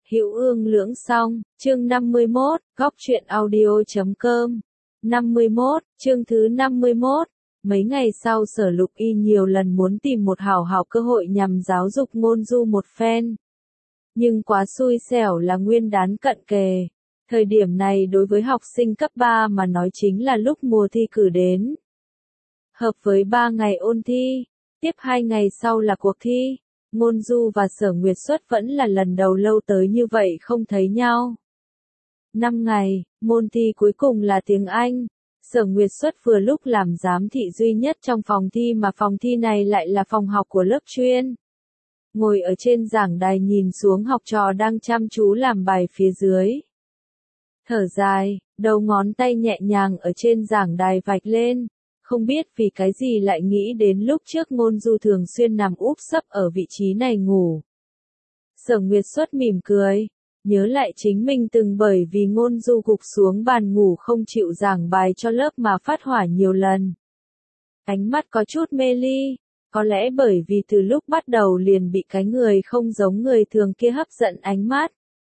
Hữu Ương Lưỡng Song, chương 51, góc truyện audio.com. 51, chương thứ 51. Mấy ngày sau Sở Lục Y nhiều lần muốn tìm một hảo cơ hội nhằm giáo dục ngôn du một phen. Nhưng quá xui xẻo là nguyên đán cận kề. Thời điểm này đối với học sinh cấp 3 mà nói chính là lúc mùa thi cử đến. Hợp với 3 ngày ôn thi, tiếp 2 ngày sau là cuộc thi. Ngôn du và Sở Nguyệt Xuất vẫn là lần đầu lâu tới như vậy không thấy nhau. 5 ngày, môn thi cuối cùng là tiếng Anh. Sở Nguyệt Xuất vừa lúc làm giám thị duy nhất trong phòng thi mà phòng thi này lại là phòng học của lớp chuyên. Ngồi ở trên giảng đài nhìn xuống học trò đang chăm chú làm bài phía dưới. Thở dài, đầu ngón tay nhẹ nhàng ở trên giảng đài vạch lên. Không biết vì cái gì lại nghĩ đến lúc trước ngôn du thường xuyên nằm úp sấp ở vị trí này ngủ. Sở Nguyệt Xuất mỉm cười, nhớ lại chính mình từng bởi vì ngôn du gục xuống bàn ngủ không chịu giảng bài cho lớp mà phát hỏa nhiều lần. Ánh mắt có chút mê ly, có lẽ bởi vì từ lúc bắt đầu liền bị cái người không giống người thường kia hấp dẫn ánh mắt.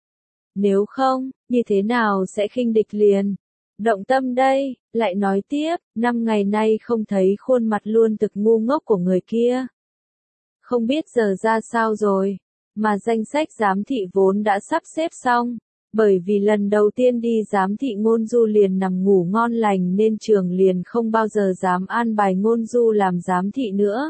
Nếu không, như thế nào sẽ khinh địch liền? Động tâm đây, lại nói tiếp, 5 ngày nay không thấy khuôn mặt luôn thực ngu ngốc của người kia. Không biết giờ ra sao rồi, mà danh sách giám thị vốn đã sắp xếp xong, bởi vì lần đầu tiên đi giám thị ngôn du liền nằm ngủ ngon lành nên trường liền không bao giờ dám an bài ngôn du làm giám thị nữa.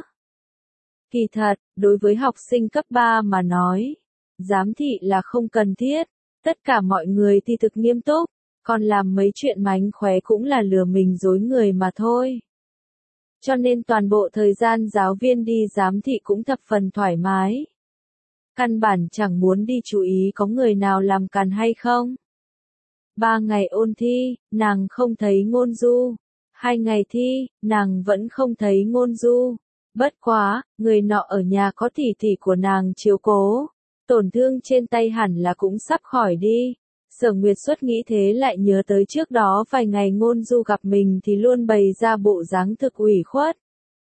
Kỳ thật, đối với học sinh cấp 3 mà nói, giám thị là không cần thiết, tất cả mọi người thì thực nghiêm túc. Còn làm mấy chuyện mánh khóe cũng là lừa mình dối người mà thôi. Cho nên toàn bộ thời gian giáo viên đi giám thị cũng thập phần thoải mái. Căn bản chẳng muốn đi chú ý có người nào làm càn hay không. 3 ngày ôn thi, nàng không thấy ngôn du. 2 ngày thi, nàng vẫn không thấy ngôn du. Bất quá, người nọ ở nhà có tỷ tỷ của nàng chiếu cố. Tổn thương trên tay hẳn là cũng sắp khỏi đi. Sở Nguyệt Xuất nghĩ thế lại nhớ tới trước đó vài ngày ngôn du gặp mình thì luôn bày ra bộ dáng thực ủy khuất.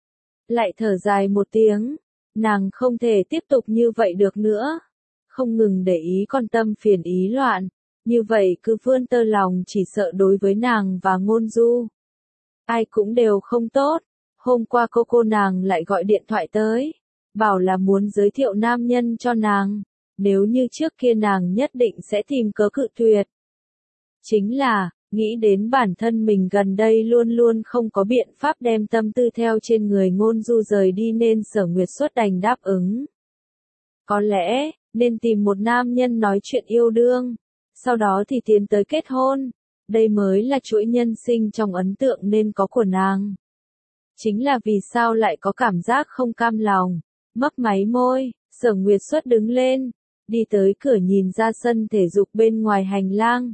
Lại thở dài một tiếng, nàng không thể tiếp tục như vậy được nữa. Không ngừng để ý con tâm phiền ý loạn, như vậy cứ vươn tơ lòng chỉ sợ đối với nàng và ngôn du. Ai cũng đều không tốt, hôm qua cô nàng lại gọi điện thoại tới, bảo là muốn giới thiệu nam nhân cho nàng. Nếu như trước kia nàng nhất định sẽ tìm cớ cự tuyệt. Chính là, nghĩ đến bản thân mình gần đây luôn luôn không có biện pháp đem tâm tư theo trên người ngôn du rời đi nên Sở Nguyệt Xuất đành đáp ứng. Có lẽ, nên tìm một nam nhân nói chuyện yêu đương, sau đó thì tiến tới kết hôn. Đây mới là chuỗi nhân sinh trong ấn tượng nên có của nàng. Chính là vì sao lại có cảm giác không cam lòng, mấp máy môi, Sở Nguyệt Xuất đứng lên. Đi tới cửa nhìn ra sân thể dục bên ngoài hành lang.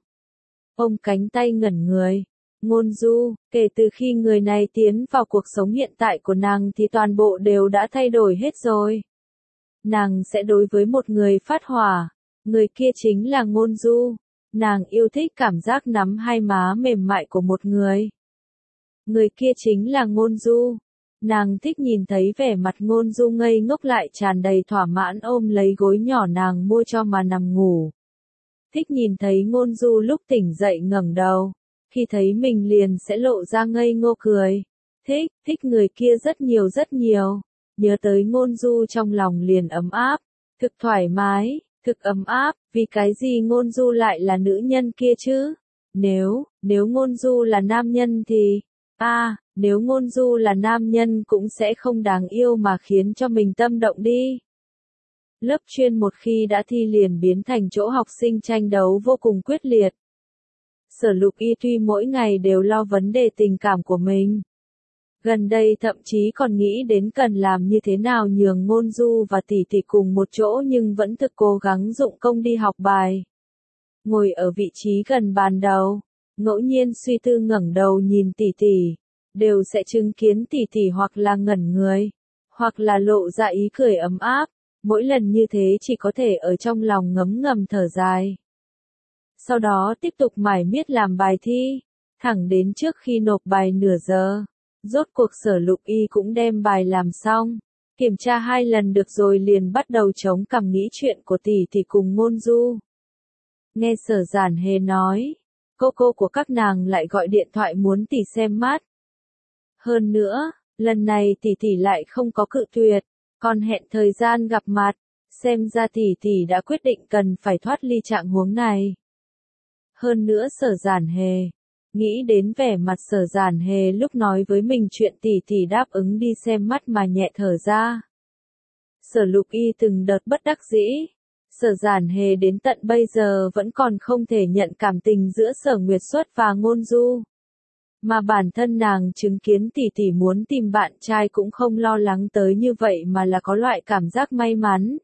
Ôm cánh tay ngẩn người. Ngôn du, kể từ khi người này tiến vào cuộc sống hiện tại của nàng thì toàn bộ đều đã thay đổi hết rồi. Nàng sẽ đối với một người phát hỏa. Người kia chính là ngôn du. Nàng yêu thích cảm giác nắm hai má mềm mại của một người. Người kia chính là ngôn du. Nàng thích nhìn thấy vẻ mặt ngôn du ngây ngốc lại tràn đầy thỏa mãn ôm lấy gối nhỏ nàng mua cho mà nằm ngủ. Thích nhìn thấy ngôn du lúc tỉnh dậy ngẩng đầu, khi thấy mình liền sẽ lộ ra ngây ngô cười. Thích người kia rất nhiều, nhớ tới ngôn du trong lòng liền ấm áp, thực thoải mái, thực ấm áp, vì cái gì ngôn du lại là nữ nhân kia chứ? Nếu ngôn du là nam nhân thì, nếu ngôn du là nam nhân cũng sẽ không đáng yêu mà khiến cho mình tâm động đi. Lớp chuyên một khi đã thi liền biến thành chỗ học sinh tranh đấu vô cùng quyết liệt. Sở Lục Y tuy mỗi ngày đều lo vấn đề tình cảm của mình. Gần đây thậm chí còn nghĩ đến cần làm như thế nào nhường ngôn du và tỷ tỷ cùng một chỗ nhưng vẫn thực cố gắng dụng công đi học bài. Ngồi ở vị trí gần bàn đầu, ngẫu nhiên suy tư ngẩng đầu nhìn tỷ tỷ. Đều sẽ chứng kiến tỷ tỷ hoặc là ngẩn người, hoặc là lộ ra ý cười ấm áp, mỗi lần như thế chỉ có thể ở trong lòng ngấm ngầm thở dài. Sau đó tiếp tục mải miết làm bài thi, thẳng đến trước khi nộp bài nửa giờ, rốt cuộc Sở Lục Y cũng đem bài làm xong, kiểm tra 2 lần được rồi liền bắt đầu chống cằm nghĩ chuyện của tỷ tỷ cùng ngôn du. Nghe Sở Giản Hề nói, cô của các nàng lại gọi điện thoại muốn tỷ xem mắt. Hơn nữa, lần này tỷ lại không có cự tuyệt, còn hẹn thời gian gặp mặt, xem ra tỷ đã quyết định cần phải thoát ly trạng huống này. Hơn nữa Sở Giản Hề, nghĩ đến vẻ mặt Sở Giản Hề lúc nói với mình chuyện tỷ đáp ứng đi xem mắt mà nhẹ thở ra. Sở Lục Y từng đợt bất đắc dĩ, Sở Giản Hề đến tận bây giờ vẫn còn không thể nhận cảm tình giữa Sở Nguyệt Xuất và Ngôn Du. Mà bản thân nàng chứng kiến tỷ muốn tìm bạn trai cũng không lo lắng tới như vậy mà là có loại cảm giác may mắn.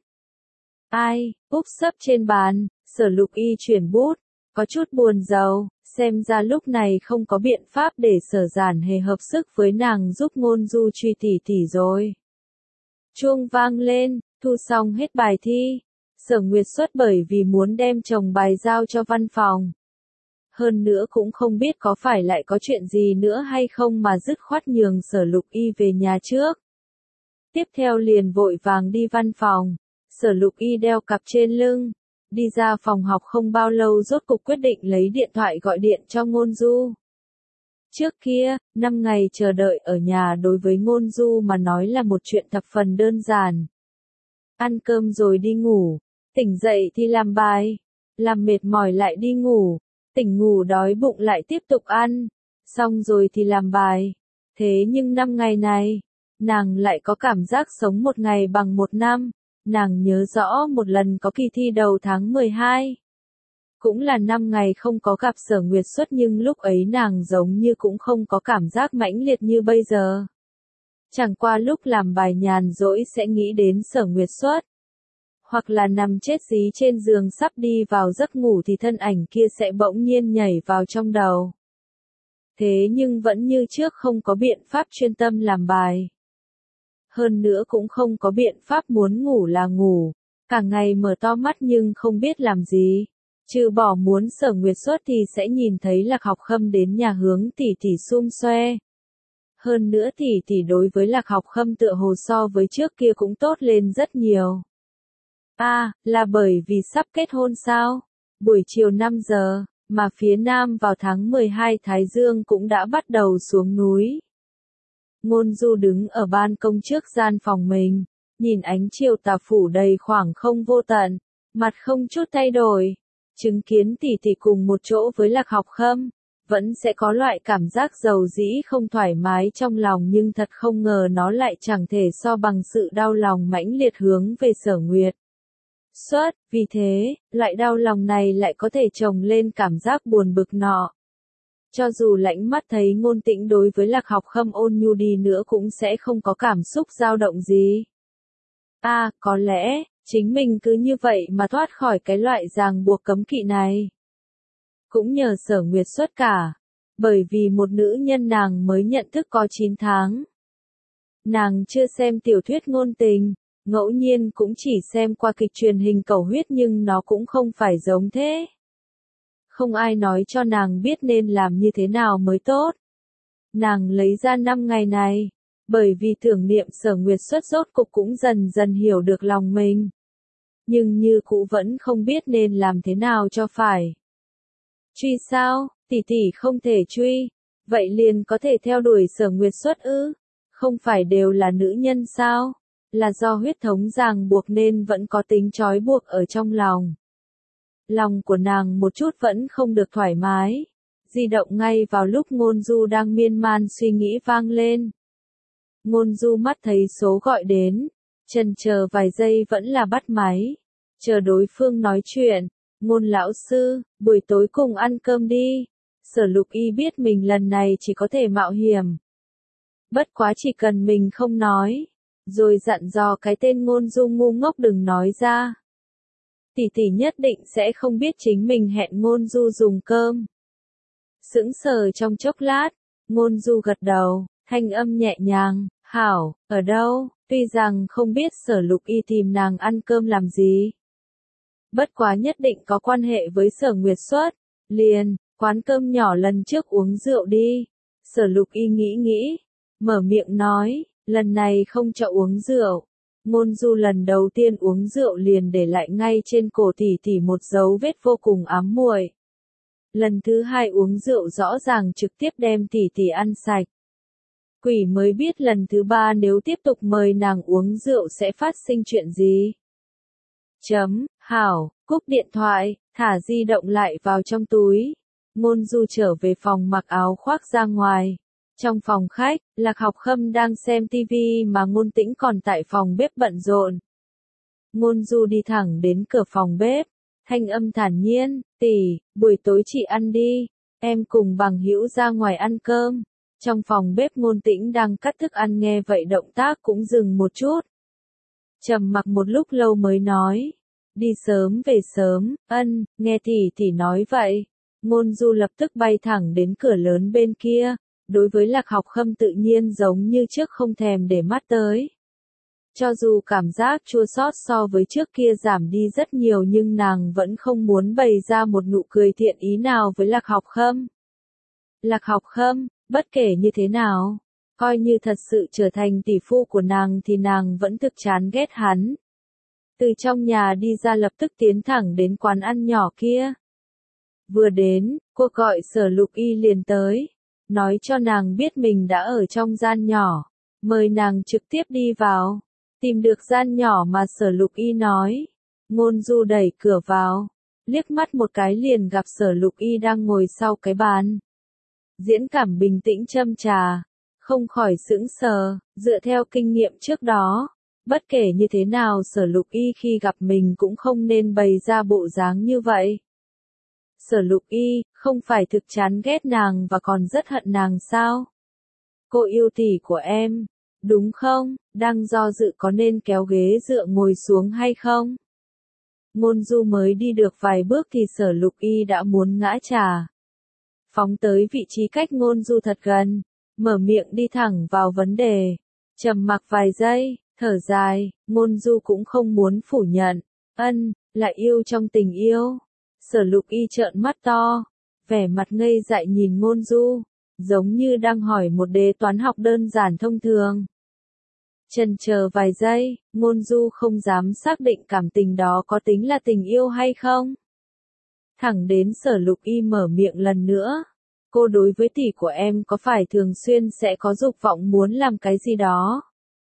Ai, úp sấp trên bàn, Sở Lục Y chuyển bút, có chút buồn rầu, xem ra lúc này không có biện pháp để Sở Giản Hề hợp sức với nàng giúp Ngôn Du truy tỷ rồi. Chuông vang lên, thu xong hết bài thi. Sở Nguyệt Xuất bởi vì muốn đem chồng bài giao cho văn phòng. Hơn nữa cũng không biết có phải lại có chuyện gì nữa hay không mà dứt khoát nhường Sở Lục Y về nhà trước. Tiếp theo liền vội vàng đi văn phòng. Sở Lục Y đeo cặp trên lưng. Đi ra phòng học không bao lâu rốt cục quyết định lấy điện thoại gọi điện cho Ngôn Du. Trước kia, 5 ngày chờ đợi ở nhà đối với Ngôn Du mà nói là một chuyện thập phần đơn giản. Ăn cơm rồi đi ngủ, tỉnh dậy thì làm bài, làm mệt mỏi lại đi ngủ, tỉnh ngủ đói bụng lại tiếp tục ăn, xong rồi thì làm bài. Thế nhưng 5 ngày này, nàng lại có cảm giác sống một ngày bằng một năm. Nàng nhớ rõ một lần có kỳ thi đầu tháng 12. Cũng là 5 ngày không có gặp Sở Nguyệt Xuất nhưng lúc ấy nàng giống như cũng không có cảm giác mãnh liệt như bây giờ. Chẳng qua lúc làm bài nhàn rỗi sẽ nghĩ đến Sở Nguyệt Xuất. Hoặc là nằm chết dí trên giường sắp đi vào giấc ngủ thì thân ảnh kia sẽ bỗng nhiên nhảy vào trong đầu. Thế nhưng vẫn như trước không có biện pháp chuyên tâm làm bài. Hơn nữa cũng không có biện pháp muốn ngủ là ngủ, cả ngày mở to mắt nhưng không biết làm gì. Trừ bỏ muốn Sở Nguyệt Xuất thì sẽ nhìn thấy Lạc Học Khâm đến nhà hướng tỷ xum xoe. Hơn nữa tỷ đối với Lạc Học Khâm tựa hồ so với trước kia cũng tốt lên rất nhiều. Là bởi vì sắp kết hôn sao? Buổi chiều 5 giờ, mà phía nam vào tháng 12 Thái Dương cũng đã bắt đầu xuống núi. Ngôn Du đứng ở ban công trước gian phòng mình, nhìn ánh chiều tà phủ đầy khoảng không vô tận, mặt không chút thay đổi. Chứng kiến tỷ cùng một chỗ với Lạc Học Khâm, vẫn sẽ có loại cảm giác dầu dĩ không thoải mái trong lòng nhưng thật không ngờ nó lại chẳng thể so bằng sự đau lòng mãnh liệt hướng về Sở Nguyệt Xuất, vì thế, loại đau lòng này lại có thể chồng lên cảm giác buồn bực nọ. Cho dù lãnh mắt thấy Ngôn Tĩnh đối với Lạc Học Khâm ôn nhu đi nữa cũng sẽ không có cảm xúc dao động gì. Có lẽ, chính mình cứ như vậy mà thoát khỏi cái loại ràng buộc cấm kỵ này. Cũng nhờ Sở Nguyệt Xuất cả, bởi vì một nữ nhân nàng mới nhận thức có 9 tháng. Nàng chưa xem tiểu thuyết ngôn tình, ngẫu nhiên cũng chỉ xem qua kịch truyền hình cầu huyết nhưng nó cũng không phải giống thế. Không ai nói cho nàng biết nên làm như thế nào mới tốt. Nàng lấy ra 5 ngày này, bởi vì tưởng niệm Sở Nguyệt Xuất rốt cục cũng dần dần hiểu được lòng mình. Nhưng như cũ vẫn không biết nên làm thế nào cho phải. Truy sao, tỷ không thể truy, vậy liền có thể theo đuổi Sở Nguyệt Xuất ư? Không phải đều là nữ nhân sao? Là do huyết thống ràng buộc nên vẫn có tính trói buộc ở trong lòng. Lòng của nàng một chút vẫn không được thoải mái. Di động ngay vào lúc Ngôn Du đang miên man suy nghĩ vang lên. Ngôn Du mắt thấy số gọi đến, chần chờ vài giây vẫn là bắt máy. Chờ đối phương nói chuyện, Ngôn lão sư, buổi tối cùng ăn cơm đi. Sở Lục Y biết mình lần này chỉ có thể mạo hiểm. Bất quá chỉ cần mình không nói, rồi dặn dò cái tên Ngôn Du ngu ngốc đừng nói ra. Tỷ nhất định sẽ không biết chính mình hẹn Ngôn Du dùng cơm. Sững sờ trong chốc lát, Ngôn Du gật đầu, thanh âm nhẹ nhàng, hảo, ở đâu, tuy rằng không biết Sở Lục Y tìm nàng ăn cơm làm gì. Bất quá nhất định có quan hệ với Sở Nguyệt Xuất, liền, quán cơm nhỏ lần trước uống rượu đi. Sở Lục Y nghĩ, mở miệng nói, lần này không cho uống rượu, Ngôn Du lần đầu tiên uống rượu liền để lại ngay trên cổ tỷ tỷ một dấu vết vô cùng ám muội. Lần thứ hai uống rượu rõ ràng trực tiếp đem tỷ tỷ ăn sạch. Quỷ mới biết lần thứ ba nếu tiếp tục mời nàng uống rượu sẽ phát sinh chuyện gì. Hảo, cúp điện thoại, thả di động lại vào trong túi. Ngôn Du trở về phòng mặc áo khoác ra ngoài. Trong phòng khách, Lạc Học Khâm đang xem tivi mà Ngôn Tĩnh còn tại phòng bếp bận rộn. Ngôn Du đi thẳng đến cửa phòng bếp, thanh âm thản nhiên, tỷ, buổi tối chị ăn đi, em cùng bằng hữu ra ngoài ăn cơm. Trong phòng bếp Ngôn Tĩnh đang cắt thức ăn nghe vậy động tác cũng dừng một chút. Trầm mặc một lúc lâu mới nói, đi sớm về sớm, nghe tỷ nói vậy. Ngôn Du lập tức bay thẳng đến cửa lớn bên kia, đối với Lạc Học Khâm tự nhiên giống như trước không thèm để mắt tới. Cho dù cảm giác chua xót so với trước kia giảm đi rất nhiều nhưng nàng vẫn không muốn bày ra một nụ cười thiện ý nào với Lạc Học Khâm. Lạc Học Khâm, bất kể như thế nào, coi như thật sự trở thành tỷ phu của nàng thì nàng vẫn thực chán ghét hắn. Từ trong nhà đi ra lập tức tiến thẳng đến quán ăn nhỏ kia. Vừa đến, cô gọi Sở Lục Y liền tới, nói cho nàng biết mình đã ở trong gian nhỏ, mời nàng trực tiếp đi vào. Tìm được gian nhỏ mà Sở Lục Y nói. Ngôn Du đẩy cửa vào, liếc mắt một cái liền gặp Sở Lục Y đang ngồi sau cái bàn. Diễn cảm bình tĩnh châm trà, không khỏi sững sờ, dựa theo kinh nghiệm trước đó. Bất kể như thế nào Sở Lục Y khi gặp mình cũng không nên bày ra bộ dáng như vậy. Sở Lục Y, không phải thực chán ghét nàng và còn rất hận nàng sao? Cô yêu tỷ của em, đúng không? Đang do dự có nên kéo ghế dựa ngồi xuống hay không? Ngôn Du mới đi được vài bước thì Sở Lục Y đã muốn ngã trà. Phóng tới vị trí cách Ngôn Du thật gần, mở miệng đi thẳng vào vấn đề. Trầm mặc vài giây, thở dài, Ngôn Du cũng không muốn phủ nhận. Là yêu trong tình yêu. Sở Lục Y trợn mắt to, vẻ mặt ngây dại nhìn Ngôn Du, giống như đang hỏi một đề toán học đơn giản thông thường. Chần chờ vài giây, Ngôn Du không dám xác định cảm tình đó có tính là tình yêu hay không. Thẳng đến Sở Lục Y mở miệng lần nữa. Cô đối với tỷ của em có phải thường xuyên sẽ có dục vọng muốn làm cái gì đó?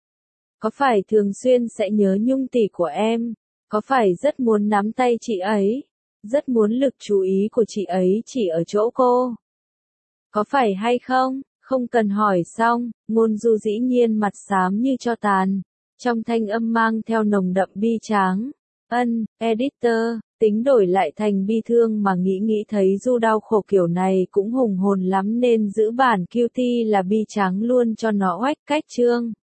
Có phải thường xuyên sẽ nhớ nhung tỷ của em? Có phải rất muốn nắm tay chị ấy? Rất muốn lực chú ý của chị ấy chỉ ở chỗ cô? Có phải hay không? Không cần hỏi xong, Ngôn Du dĩ nhiên mặt xám như tro tàn, trong thanh âm mang theo nồng đậm bi tráng. Editor, tính đổi lại thành bi thương mà nghĩ thấy Du đau khổ kiểu này cũng hùng hồn lắm nên giữ bản QT là bi tráng luôn cho nó oách cách chương.